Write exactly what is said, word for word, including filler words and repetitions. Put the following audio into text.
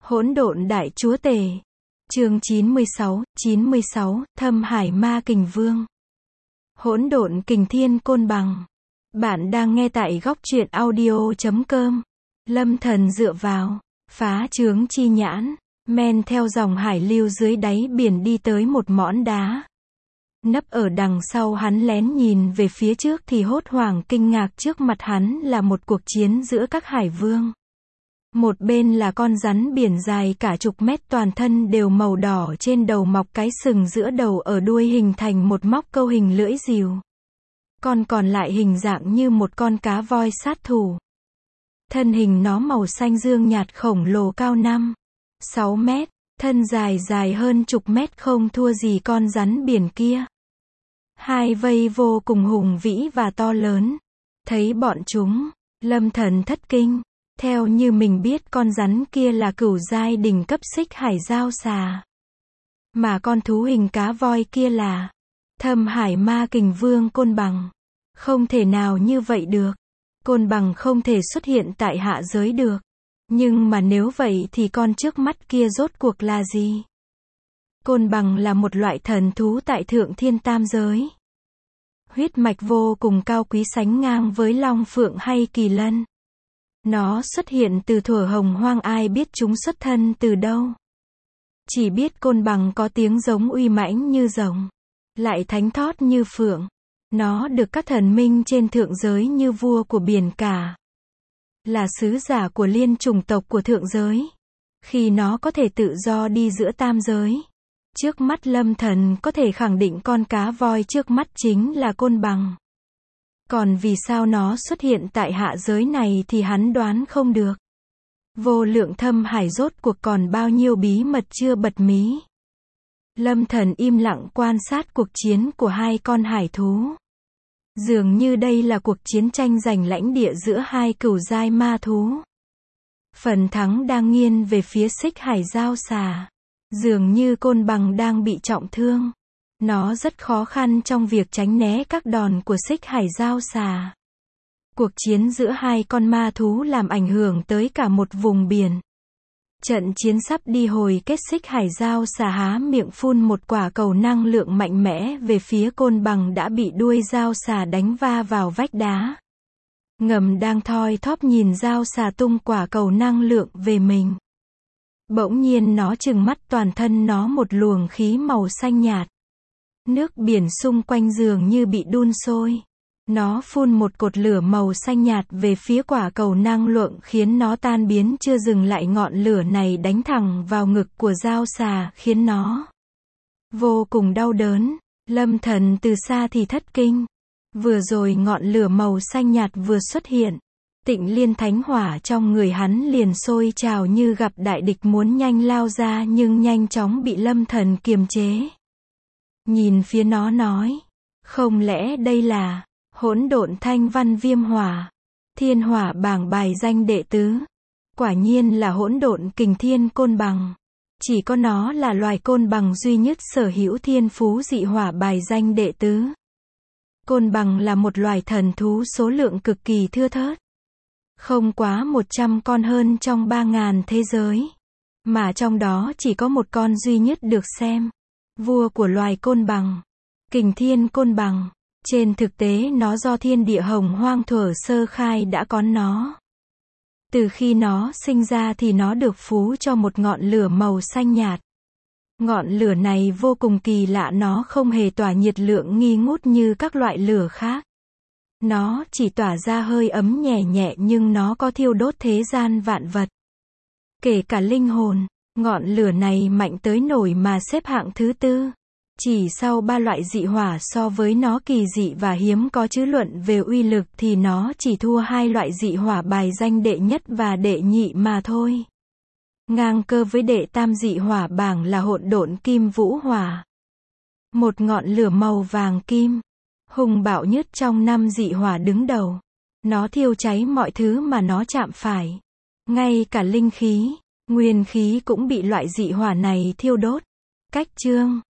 Hỗn độn đại chúa tể. Chương chín mươi sáu, chín mươi sáu, Thâm Hải Ma Kình Vương. Hỗn độn kình thiên côn bằng. Bạn đang nghe tại góc truyện audio chấm com. Lâm Thần dựa vào, phá chướng chi nhãn, men theo dòng hải lưu dưới đáy biển đi tới một mỏn đá. Nấp ở đằng sau hắn lén nhìn về phía trước thì hốt hoảng kinh ngạc trước mặt hắn là một cuộc chiến giữa các hải vương. Một bên là con rắn biển dài cả chục mét toàn thân đều màu đỏ trên đầu mọc cái sừng giữa đầu ở đuôi hình thành một móc câu hình lưỡi rìu. Con còn lại hình dạng như một con cá voi sát thủ. Thân hình nó màu xanh dương nhạt khổng lồ cao năm, sáu mét, thân dài dài hơn chục mét không thua gì con rắn biển kia. Hai vây vô cùng hùng vĩ và to lớn. Thấy bọn chúng, Lâm Thần thất kinh. Theo như mình biết con rắn kia là cửu giai đỉnh cấp xích hải giao xà. Mà con thú hình cá voi kia là Thâm Hải Ma Kình Vương côn bằng. Không thể nào như vậy được. Côn bằng không thể xuất hiện tại hạ giới được. Nhưng mà nếu vậy thì con trước mắt kia rốt cuộc là gì? Côn bằng là một loại thần thú tại thượng thiên tam giới. Huyết mạch vô cùng cao quý sánh ngang với long phượng hay kỳ lân. Nó xuất hiện từ thuở hồng hoang, ai biết chúng xuất thân từ đâu. Chỉ biết côn bằng có tiếng giống uy mãnh như rồng, lại thánh thót như phượng. Nó được các thần minh trên thượng giới như vua của biển cả, là sứ giả của liên chủng tộc của thượng giới. Khi nó có thể tự do đi giữa tam giới, trước mắt Lâm Thần có thể khẳng định con cá voi trước mắt chính là côn bằng. Còn vì sao nó xuất hiện tại hạ giới này thì hắn đoán không được. Vô lượng thâm hải rốt cuộc còn bao nhiêu bí mật chưa bật mí. Lâm Thần im lặng quan sát cuộc chiến của hai con hải thú. Dường như đây là cuộc chiến tranh giành lãnh địa giữa hai cửu giai ma thú. Phần thắng đang nghiêng về phía xích hải giao xà. Dường như côn bằng đang bị trọng thương. Nó rất khó khăn trong việc tránh né các đòn của xích hải giao xà. Cuộc chiến giữa hai con ma thú làm ảnh hưởng tới cả một vùng biển. Trận chiến sắp đi hồi kết, xích hải giao xà há miệng phun một quả cầu năng lượng mạnh mẽ về phía côn bằng đã bị đuôi giao xà đánh va vào vách đá. Ngầm đang thoi thóp nhìn giao xà tung quả cầu năng lượng về mình. Bỗng nhiên nó trừng mắt, toàn thân nó một luồng khí màu xanh nhạt. Nước biển xung quanh dường như bị đun sôi. Nó phun một cột lửa màu xanh nhạt về phía quả cầu năng lượng khiến nó tan biến, chưa dừng lại ngọn lửa này đánh thẳng vào ngực của giao xà khiến nó vô cùng đau đớn. Lâm Thần từ xa thì thất kinh. Vừa rồi ngọn lửa màu xanh nhạt vừa xuất hiện, Tịnh Liên Thánh Hỏa trong người hắn liền sôi trào như gặp đại địch muốn nhanh lao ra nhưng nhanh chóng bị Lâm Thần kiềm chế. Nhìn phía nó nói, không lẽ đây là hỗn độn thanh văn viêm hỏa, thiên hỏa bảng bài danh đệ tứ. Quả nhiên là hỗn độn kình thiên côn bằng. Chỉ có nó là loài côn bằng duy nhất sở hữu thiên phú dị hỏa bài danh đệ tứ. Côn bằng là một loài thần thú số lượng cực kỳ thưa thớt. Không quá một trăm con hơn trong ba ngàn thế giới. Mà trong đó chỉ có một con duy nhất được xem vua của loài côn bằng, kình thiên côn bằng. Trên thực tế nó do thiên địa hồng hoang thuở sơ khai đã có nó. Từ khi nó sinh ra thì nó được phú cho một ngọn lửa màu xanh nhạt. Ngọn lửa này vô cùng kỳ lạ, nó không hề tỏa nhiệt lượng nghi ngút như các loại lửa khác. Nó chỉ tỏa ra hơi ấm nhẹ nhẹ nhưng nó có thiêu đốt thế gian vạn vật. Kể cả linh hồn. Ngọn lửa này mạnh tới nổi mà xếp hạng thứ tư. Chỉ sau ba loại dị hỏa so với nó kỳ dị và hiếm có chứ luận về uy lực thì nó chỉ thua hai loại dị hỏa bài danh đệ nhất và đệ nhị mà thôi. Ngang cơ với đệ tam dị hỏa bảng là hỗn độn kim vũ hỏa. Một ngọn lửa màu vàng kim, hùng bạo nhất trong năm dị hỏa đứng đầu. Nó thiêu cháy mọi thứ mà nó chạm phải. Ngay cả linh khí, nguyên khí cũng bị loại dị hỏa này thiêu đốt. Cách chương